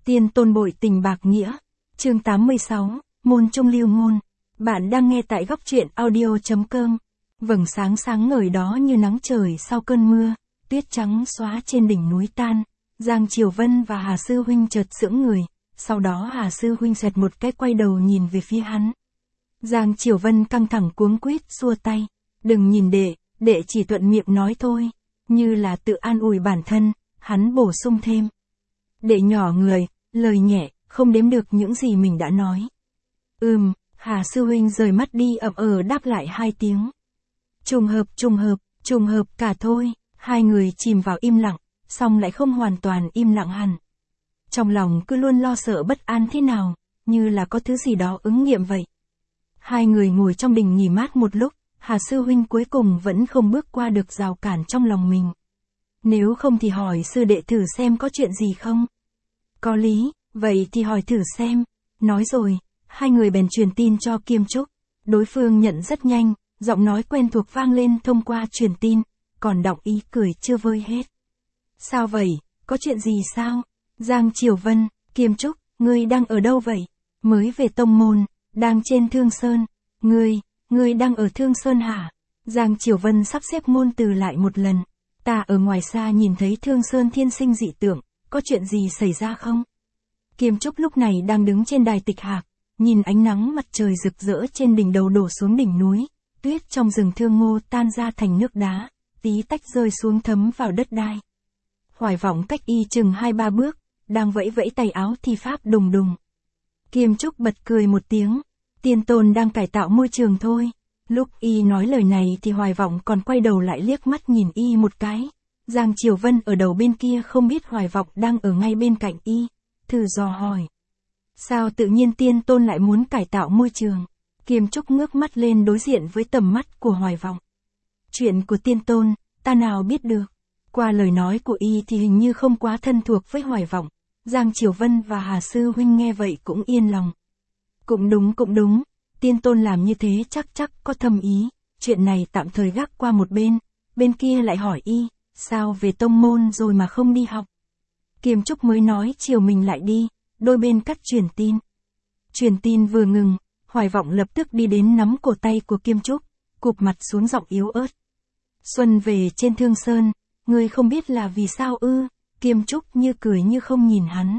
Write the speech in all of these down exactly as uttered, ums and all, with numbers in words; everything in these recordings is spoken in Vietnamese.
Tiên tôn bội tình bạc nghĩa. Chương tám mươi sáu, môn trung lưu ngôn. Bạn đang nghe tại góc truyện audio.com. Vầng sáng sáng ngời đó như nắng trời sau cơn mưa, tuyết trắng xóa trên đỉnh núi tan. Giang Triều Vân và Hà Sư Huynh chợt sững người, sau đó Hà Sư Huynh xoẹt một cái quay đầu nhìn về phía hắn. Giang Triều Vân căng thẳng cuống quýt xua tay. Đừng nhìn đệ, đệ chỉ thuận miệng nói thôi. Như là tự an ủi bản thân, hắn bổ sung thêm. Đệ nhỏ người, lời nhẹ, không đếm được những gì mình đã nói. Ừm, Hà Sư Huynh rời mắt đi ậm ờ đáp lại hai tiếng. Trùng hợp trùng hợp, trùng hợp cả thôi, hai người chìm vào im lặng, song lại không hoàn toàn im lặng hẳn. Trong lòng cứ luôn lo sợ bất an thế nào, như là có thứ gì đó ứng nghiệm vậy. Hai người ngồi trong đình nghỉ mát một lúc, Hà Sư Huynh cuối cùng vẫn không bước qua được rào cản trong lòng mình. Nếu không thì hỏi sư đệ thử xem có chuyện gì không? Có lý, vậy thì hỏi thử xem. Nói rồi, hai người bèn truyền tin cho Kiêm Trúc. Đối phương nhận rất nhanh, giọng nói quen thuộc vang lên thông qua truyền tin, còn Đọng Ý cười chưa vơi hết. Sao vậy, có chuyện gì sao? Giang Triều Vân, Kiêm Trúc, ngươi đang ở đâu vậy? Mới về tông môn, đang trên Thương Sơn. Ngươi, ngươi đang ở Thương Sơn hả? Giang Triều Vân sắp xếp ngôn từ lại một lần. Ta ở ngoài xa nhìn thấy Thương Sơn thiên sinh dị tượng, có chuyện gì xảy ra không? Kiêm Trúc lúc này đang đứng trên đài tịch hạc, nhìn ánh nắng mặt trời rực rỡ trên đỉnh đầu đổ xuống đỉnh núi, tuyết trong rừng thương ngô tan ra thành nước đá, tí tách rơi xuống thấm vào đất đai. Hoài Vọng cách y chừng hai ba bước, đang vẫy vẫy tay áo thi pháp đùng đùng. Kiêm Trúc bật cười một tiếng, tiên tôn đang cải tạo môi trường thôi. Lúc y nói lời này thì Hoài Vọng còn quay đầu lại liếc mắt nhìn y một cái. Giang Triều Vân ở đầu bên kia không biết Hoài Vọng đang ở ngay bên cạnh y, thử dò hỏi. Sao tự nhiên tiên tôn lại muốn cải tạo môi trường? Kiêm Trúc ngước mắt lên đối diện với tầm mắt của Hoài Vọng. Chuyện của tiên tôn, ta nào biết được. Qua lời nói của y thì hình như không quá thân thuộc với Hoài Vọng. Giang Triều Vân và Hà Sư Huynh nghe vậy cũng yên lòng. Cũng đúng cũng đúng, tiên tôn làm như thế chắc chắc có thâm ý, chuyện này tạm thời gác qua một bên. Bên kia lại hỏi y, sao về tông môn rồi mà không đi học? Kiêm Trúc mới nói chiều mình lại đi, đôi bên cắt truyền tin. Truyền tin vừa ngừng, Hoài Vọng lập tức đi đến nắm cổ tay của Kiêm Trúc, cụp mặt xuống giọng yếu ớt. Xuân về trên Thương Sơn, ngươi không biết là vì sao ư? Kiêm Trúc như cười như không nhìn hắn.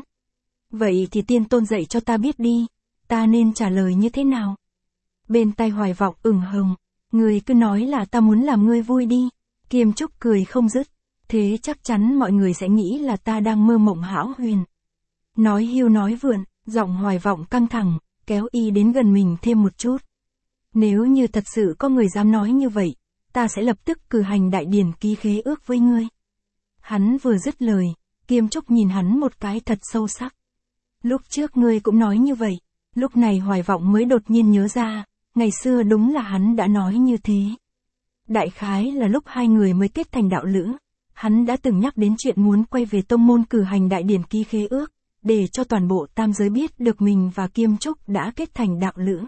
Vậy thì tiên tôn dạy cho ta biết đi, ta nên trả lời như thế nào? Bên tai Hoài Vọng ửng hồng, ngươi cứ nói là ta muốn làm ngươi vui đi. Kiêm Trúc cười không dứt, thế chắc chắn mọi người sẽ nghĩ là ta đang mơ mộng hão huyền. Nói hiu nói vượn, giọng Hoài Vọng căng thẳng, kéo y đến gần mình thêm một chút. Nếu như thật sự có người dám nói như vậy, ta sẽ lập tức cử hành đại điển ký khế ước với ngươi. Hắn vừa dứt lời, Kiêm Trúc nhìn hắn một cái thật sâu sắc. Lúc trước ngươi cũng nói như vậy, lúc này Hoài Vọng mới đột nhiên nhớ ra, ngày xưa đúng là hắn đã nói như thế. Đại khái là lúc hai người mới kết thành đạo lữ, hắn đã từng nhắc đến chuyện muốn quay về tông môn cử hành đại điển ký khế ước, để cho toàn bộ tam giới biết được mình và Kiêm Trúc đã kết thành đạo lữ.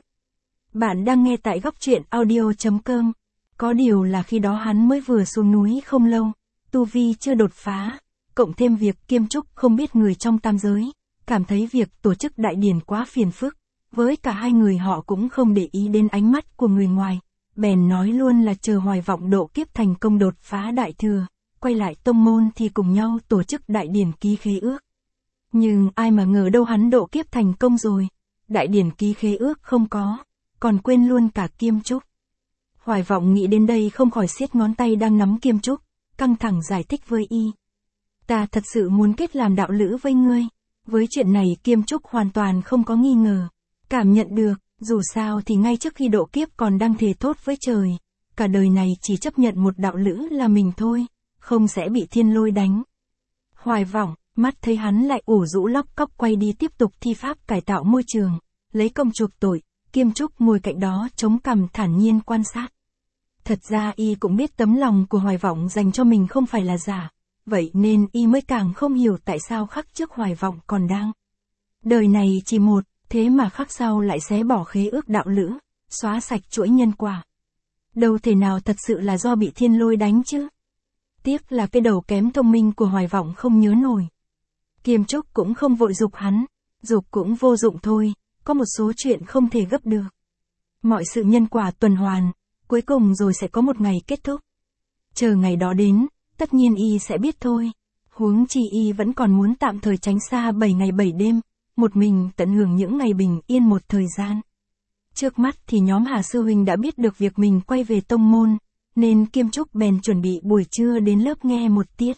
Bạn đang nghe tại góc truyện audio.com. Có điều là khi đó hắn mới vừa xuống núi không lâu, tu vi chưa đột phá, cộng thêm việc Kiêm Trúc không biết người trong tam giới, cảm thấy việc tổ chức đại điển quá phiền phức, với cả hai người họ cũng không để ý đến ánh mắt của người ngoài, bèn nói luôn là chờ Hoài Vọng độ kiếp thành công đột phá đại thừa, quay lại tông môn thì cùng nhau tổ chức đại điển ký khế ước. Nhưng ai mà ngờ đâu hắn độ kiếp thành công rồi, đại điển ký khế ước không có, còn quên luôn cả Kiêm Trúc. Hoài Vọng nghĩ đến đây không khỏi siết ngón tay đang nắm Kiêm Trúc, căng thẳng giải thích với y. Ta thật sự muốn kết làm đạo lữ với ngươi. Với chuyện này Kiêm Trúc hoàn toàn không có nghi ngờ, cảm nhận được, dù sao thì ngay trước khi độ kiếp còn đang thề thốt với trời, cả đời này chỉ chấp nhận một đạo lữ là mình thôi, không sẽ bị thiên lôi đánh. Hoài Vọng, mắt thấy hắn lại ủ rũ lóc cóc quay đi tiếp tục thi pháp cải tạo môi trường, lấy công chuộc tội, Kiêm Trúc ngồi cạnh đó chống cằm thản nhiên quan sát. Thật ra y cũng biết tấm lòng của Hoài Vọng dành cho mình không phải là giả, vậy nên y mới càng không hiểu tại sao khắc trước Hoài Vọng còn đang. Đời này chỉ một, thế mà khắc sau lại xé bỏ khế ước đạo lữ, xóa sạch chuỗi nhân quả. Đâu thể nào thật sự là do bị thiên lôi đánh chứ. Tiếc là cái đầu kém thông minh của Hoài Vọng không nhớ nổi. Kiêm Trúc cũng không vội giục hắn, giục cũng vô dụng thôi, có một số chuyện không thể gấp được. Mọi sự nhân quả tuần hoàn, cuối cùng rồi sẽ có một ngày kết thúc. Chờ ngày đó đến, tất nhiên y sẽ biết thôi. Huống chi y vẫn còn muốn tạm thời tránh xa bảy ngày bảy đêm, một mình tận hưởng những ngày bình yên một thời gian. Trước mắt thì nhóm Hà Sư Huynh đã biết được việc mình quay về tông môn, nên Kiêm Trúc bèn chuẩn bị buổi trưa đến lớp nghe một tiết.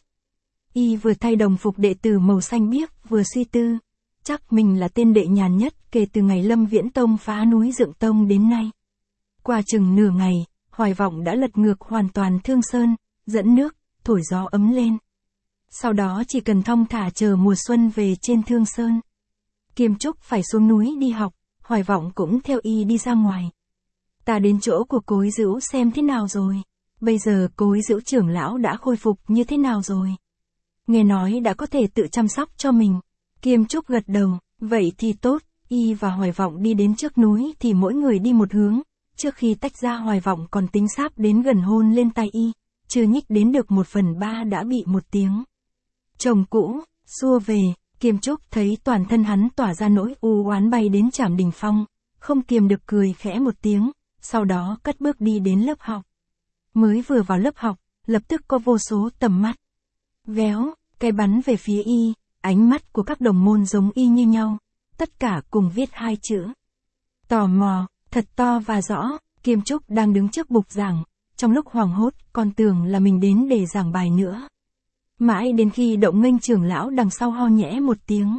Y vừa thay đồng phục đệ tử màu xanh biếc vừa suy tư, chắc mình là tên đệ nhàn nhất kể từ ngày Lâm Viễn Tông phá núi dựng tông đến nay. Qua chừng nửa ngày, Hoài Vọng đã lật ngược hoàn toàn Thương Sơn, dẫn nước, thổi gió ấm lên. Sau đó chỉ cần thong thả chờ mùa xuân về trên Thương Sơn. Kiêm Trúc phải xuống núi đi học, Hoài Vọng cũng theo y đi ra ngoài. Ta đến chỗ của Cối Dữu xem thế nào rồi. Bây giờ Cối Dữu trưởng lão đã khôi phục như thế nào rồi? Nghe nói đã có thể tự chăm sóc cho mình. Kiêm Trúc gật đầu, vậy thì tốt. Y và Hoài Vọng đi đến trước núi thì mỗi người đi một hướng. Trước khi tách ra Hoài Vọng còn tính sáp đến gần hôn lên tay y. Chưa nhích đến được một phần ba đã bị một tiếng chồng cũ xua về. Kiêm Trúc thấy toàn thân hắn tỏa ra nỗi u oán bay đến Trảm Đình Phong, không kiềm được cười khẽ một tiếng, sau đó cất bước đi đến lớp học. Mới vừa vào lớp học, lập tức có vô số tầm mắt véo, cái bắn về phía y, ánh mắt của các đồng môn giống y như nhau, tất cả cùng viết hai chữ tò mò, thật to và rõ. Kiêm Trúc đang đứng trước bục giảng, trong lúc hoảng hốt, còn tưởng là mình đến để giảng bài nữa. Mãi đến khi Động Nghênh trưởng lão đằng sau ho nhẽ một tiếng.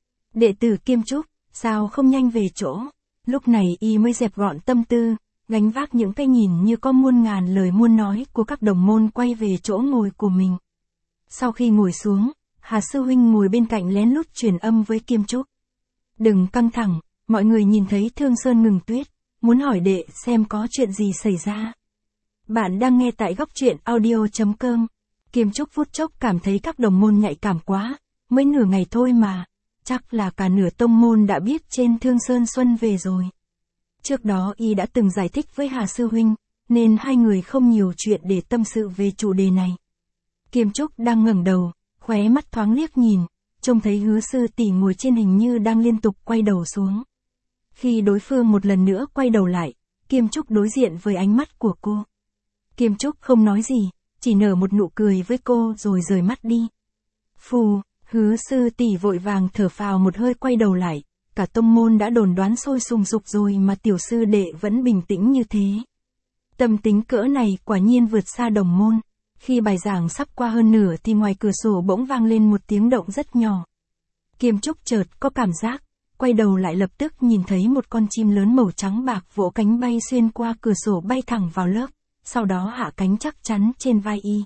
Đệ tử Kiêm Trúc, sao không nhanh về chỗ? Lúc này y mới dẹp gọn tâm tư, gánh vác những cái nhìn như có muôn ngàn lời muôn nói của các đồng môn quay về chỗ ngồi của mình. Sau khi ngồi xuống, Hà Sư Huynh ngồi bên cạnh lén lút truyền âm với Kiêm Trúc. Đừng căng thẳng, mọi người nhìn thấy Thương Sơn ngừng tuyết, muốn hỏi đệ xem có chuyện gì xảy ra. Bạn đang nghe tại góc truyện audio chấm com. Kiêm Trúc phút chốc cảm thấy các đồng môn nhạy cảm quá, mới nửa ngày thôi mà, chắc là cả nửa tông môn đã biết trên Thương Sơn Xuân về rồi. Trước đó y đã từng giải thích với Hà Sư Huynh, nên hai người không nhiều chuyện để tâm sự về chủ đề này. Kiêm Trúc đang ngẩng đầu, khóe mắt thoáng liếc nhìn, trông thấy Hứa sư tỷ ngồi trên hình như đang liên tục quay đầu xuống. Khi đối phương một lần nữa quay đầu lại, Kiêm Trúc đối diện với ánh mắt của cô. Kiêm Trúc không nói gì, chỉ nở một nụ cười với cô rồi rời mắt đi. Phù, Hứa sư tỷ vội vàng thở phào một hơi quay đầu lại, cả tông môn đã đồn đoán sôi sùng sục rồi mà tiểu sư đệ vẫn bình tĩnh như thế. Tâm tính cỡ này quả nhiên vượt xa đồng môn. Khi bài giảng sắp qua hơn nửa thì ngoài cửa sổ bỗng vang lên một tiếng động rất nhỏ. Kiêm Trúc chợt có cảm giác, quay đầu lại lập tức nhìn thấy một con chim lớn màu trắng bạc vỗ cánh bay xuyên qua cửa sổ bay thẳng vào lớp, sau đó hạ cánh chắc chắn trên vai y.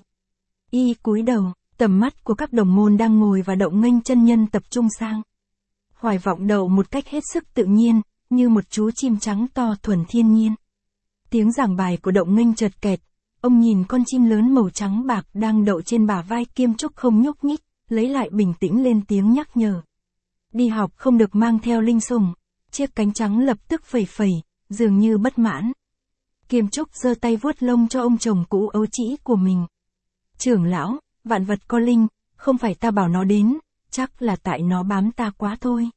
Y cúi đầu, tầm mắt của các đồng môn đang ngồi và Động Nghênh chân nhân tập trung sang. Hoài Vọng đậu một cách hết sức tự nhiên, như một chú chim trắng to thuần thiên nhiên. Tiếng giảng bài của Động Nghênh chợt kẹt, ông nhìn con chim lớn màu trắng bạc đang đậu trên bả vai Kiêm Trúc không nhúc nhích, lấy lại bình tĩnh lên tiếng nhắc nhở. Đi học không được mang theo linh sủng. Chiếc cánh trắng lập tức phẩy phẩy, dường như bất mãn. Kiêm Trúc giơ tay vuốt lông cho ông chồng cũ ấu trĩ của mình. Trưởng lão, vạn vật có linh, không phải ta bảo nó đến, chắc là tại nó bám ta quá thôi.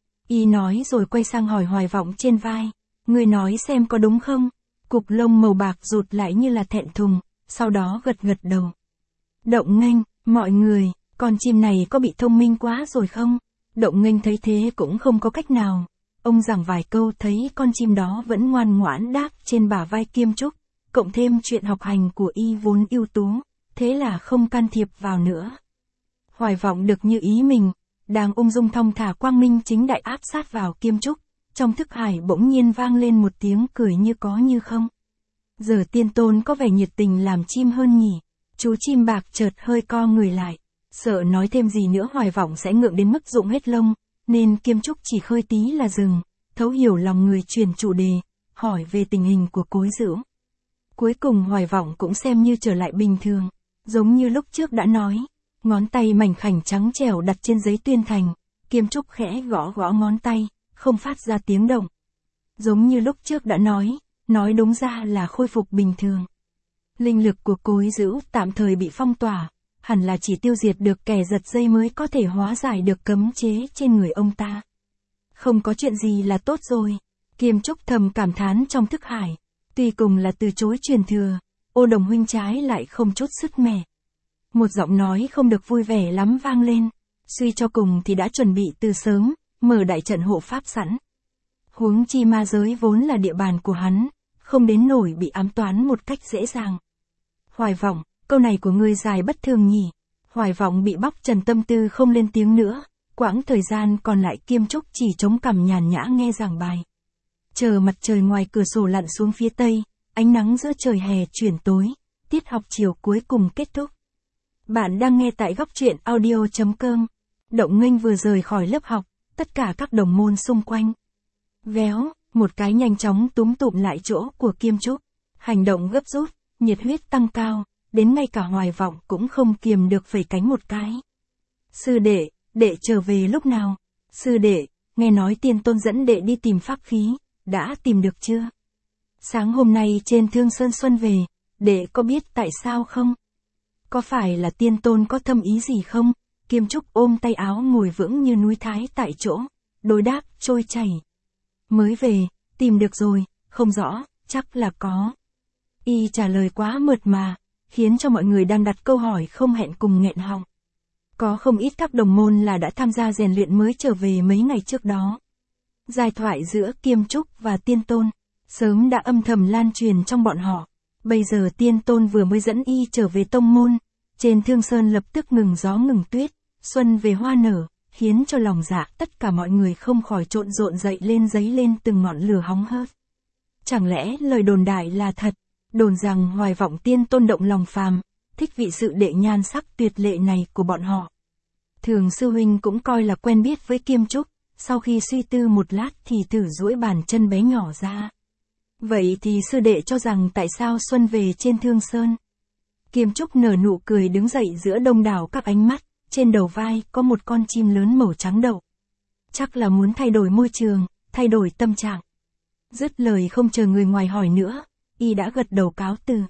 Y nói rồi quay sang hỏi Hoài Vọng trên vai. Người nói xem có đúng không? Cục lông màu bạc rụt lại như là thẹn thùng, sau đó gật gật đầu. Động Nghênh, mọi người, con chim này có bị thông minh quá rồi không? Động Nghênh thấy thế cũng không có cách nào. Ông giảng vài câu thấy con chim đó vẫn ngoan ngoãn đáp trên bả vai Kiêm Trúc, cộng thêm chuyện học hành của y vốn ưu tú, thế là không can thiệp vào nữa. Hoài Vọng được như ý mình, đang ung dung thong thả quang minh chính đại áp sát vào Kiêm Trúc, trong thức hải bỗng nhiên vang lên một tiếng cười như có như không. Giờ tiên tôn có vẻ nhiệt tình làm chim hơn nhỉ. Chú chim bạc chợt hơi co người lại, sợ nói thêm gì nữa Hoài Vọng sẽ ngượng đến mức rụng hết lông, nên Kiêm Trúc chỉ khơi tí là dừng, thấu hiểu lòng người truyền chủ đề, hỏi về tình hình của Cối Dữu. Cuối cùng Hoài Vọng cũng xem như trở lại bình thường, giống như lúc trước đã nói, ngón tay mảnh khảnh trắng trẻo đặt trên giấy tuyên thành, Kiêm Trúc khẽ gõ gõ ngón tay, không phát ra tiếng động. Giống như lúc trước đã nói, nói đúng ra là khôi phục bình thường. Linh lực của Cối Dữu tạm thời bị phong tỏa, hẳn là chỉ tiêu diệt được kẻ giật dây mới có thể hóa giải được cấm chế trên người ông ta. Không có chuyện gì là tốt rồi. Kiêm Trúc thầm cảm thán trong thức hải. Tuy cùng là từ chối truyền thừa, Ô Đồng huynh trái lại không chút sứt mẻ. Một giọng nói không được vui vẻ lắm vang lên. Suy cho cùng thì đã chuẩn bị từ sớm, mở đại trận hộ pháp sẵn. Huống chi ma giới vốn là địa bàn của hắn, không đến nổi bị ám toán một cách dễ dàng. Hoài Vọng, câu này của ngươi dài bất thường nhỉ. Hoài Vọng bị bóc trần tâm tư không lên tiếng nữa, quãng thời gian còn lại Kiêm Trúc chỉ chống cằm nhàn nhã nghe giảng bài. Chờ mặt trời ngoài cửa sổ lặn xuống phía tây, ánh nắng giữa trời hè chuyển tối, tiết học chiều cuối cùng kết thúc. Bạn đang nghe tại góc truyện audio chấm com. Động Nghênh vừa rời khỏi lớp học, tất cả các đồng môn xung quanh. Véo, một cái nhanh chóng túm tụm lại chỗ của Kiêm Trúc. Hành động gấp rút, nhiệt huyết tăng cao, đến ngay cả Hoài Vọng cũng không kiềm được phẩy cánh một cái. Sư đệ, đệ trở về lúc nào? Sư đệ, nghe nói Tiên Tôn dẫn đệ đi tìm pháp khí, đã tìm được chưa? Sáng hôm nay trên Thương Sơn Xuân về, đệ có biết tại sao không? Có phải là Tiên Tôn có thâm ý gì không? Kiêm Trúc ôm tay áo ngồi vững như núi Thái tại chỗ, đối đáp trôi chảy. Mới về, tìm được rồi, không rõ, chắc là có. Y trả lời quá mượt mà, khiến cho mọi người đang đặt câu hỏi không hẹn cùng nghẹn họng. Có không ít các đồng môn là đã tham gia rèn luyện mới trở về mấy ngày trước đó. Giai thoại giữa Kiêm Trúc và Tiên Tôn, sớm đã âm thầm lan truyền trong bọn họ. Bây giờ Tiên Tôn vừa mới dẫn y trở về tông môn, trên Thương Sơn lập tức ngừng gió ngừng tuyết, xuân về hoa nở, khiến cho lòng dạ tất cả mọi người không khỏi trộn rộn dậy lên dấy lên từng ngọn lửa hóng hớt. Chẳng lẽ lời đồn đại là thật, đồn rằng Hoài Vọng Tiên Tôn động lòng phàm, thích vị sự đệ nhan sắc tuyệt lệ này của bọn họ. Thường sư huynh cũng coi là quen biết với Kiêm Trúc, sau khi suy tư một lát thì thử duỗi bàn chân bé nhỏ ra. Vậy thì sư đệ cho rằng tại sao xuân về trên Thương Sơn? Kiêm Trúc nở nụ cười đứng dậy giữa đông đảo các ánh mắt, trên đầu vai có một con chim lớn màu trắng đậu. Chắc là muốn thay đổi môi trường, thay đổi tâm trạng. Dứt lời không chờ người ngoài hỏi nữa, y đã gật đầu cáo từ.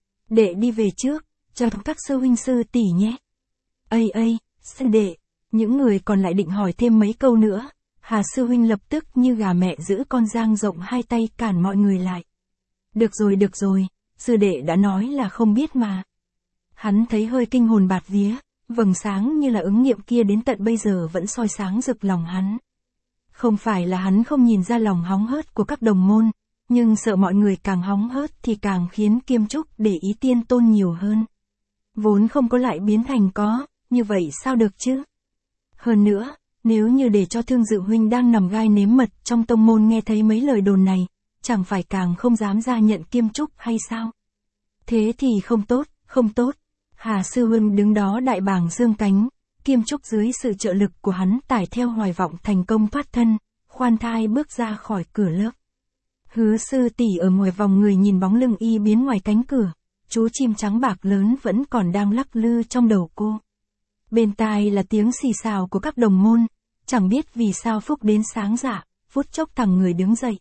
Đệ đi về trước, chào các sư huynh sư tỷ nhé. Ây ây, sư đệ, những người còn lại định hỏi thêm mấy câu nữa. Hà sư huynh lập tức như gà mẹ giữ con giang rộng hai tay cản mọi người lại. Được rồi được rồi, sư đệ đã nói là không biết mà. Hắn thấy hơi kinh hồn bạt vía, vầng sáng như là ứng nghiệm kia đến tận bây giờ vẫn soi sáng rực lòng hắn. Không phải là hắn không nhìn ra lòng hóng hớt của các đồng môn, nhưng sợ mọi người càng hóng hớt thì càng khiến Kiêm Trúc để ý Tiên Tôn nhiều hơn. Vốn không có lại biến thành có, như vậy sao được chứ? Hơn nữa, nếu như để cho Thương Dự huynh đang nằm gai nếm mật trong tông môn nghe thấy mấy lời đồn này, chẳng phải càng không dám ra nhận Kiêm Trúc hay sao? Thế thì không tốt, không tốt. Hà sư huynh đứng đó đại bàng dương cánh, Kiêm Trúc dưới sự trợ lực của hắn tải theo Hoài Vọng thành công thoát thân, khoan thai bước ra khỏi cửa lớp. Hứa sư tỷ ở ngoài vòng người nhìn bóng lưng y biến ngoài cánh cửa, chú chim trắng bạc lớn vẫn còn đang lắc lư trong đầu cô. Bên tai là tiếng xì xào của các đồng môn, chẳng biết vì sao Phúc đến sáng dạ, phút chốc thằng người đứng dậy.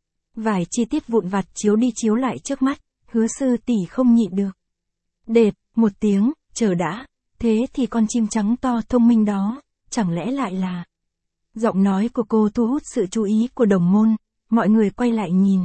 Vài chi tiết vụn vặt chiếu đi chiếu lại trước mắt, hứa sư tỷ không nhịn được. Đệt, một tiếng, chờ đã, thế thì con chim trắng to thông minh đó, chẳng lẽ lại là... Giọng nói của cô thu hút sự chú ý của đồng môn, mọi người quay lại nhìn.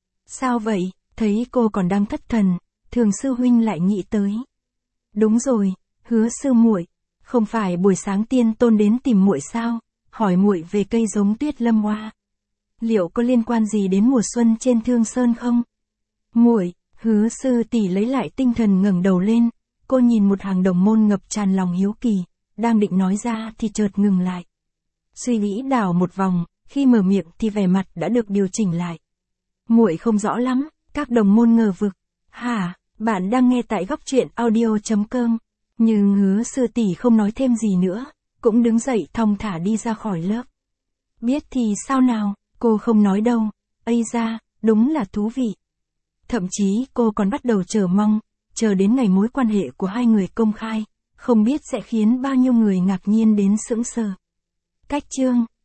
Sao vậy, thấy cô còn đang thất thần, Thường sư huynh lại nghĩ tới. Đúng rồi, hứa sư muội, không phải buổi sáng Tiên Tôn đến tìm muội sao, hỏi muội về cây giống Tuyết Lâm Hoa. Liệu có liên quan gì đến mùa xuân trên Thương Sơn không? Muội, hứa sư tỷ lấy lại tinh thần ngẩng đầu lên, cô nhìn một hàng đồng môn ngập tràn lòng hiếu kỳ, đang định nói ra thì chợt ngừng lại. Suy nghĩ đảo một vòng, khi mở miệng thì vẻ mặt đã được điều chỉnh lại. Muội không rõ lắm, các đồng môn ngờ vực. Hả, bạn đang nghe tại góc truyện audio chấm com. Nhưng hứa sư tỷ không nói thêm gì nữa, cũng đứng dậy thong thả đi ra khỏi lớp. Biết thì sao nào, cô không nói đâu, ây ra, đúng là thú vị. Thậm chí cô còn bắt đầu chờ mong, chờ đến ngày mối quan hệ của hai người công khai, không biết sẽ khiến bao nhiêu người ngạc nhiên đến sững sờ. Cách chương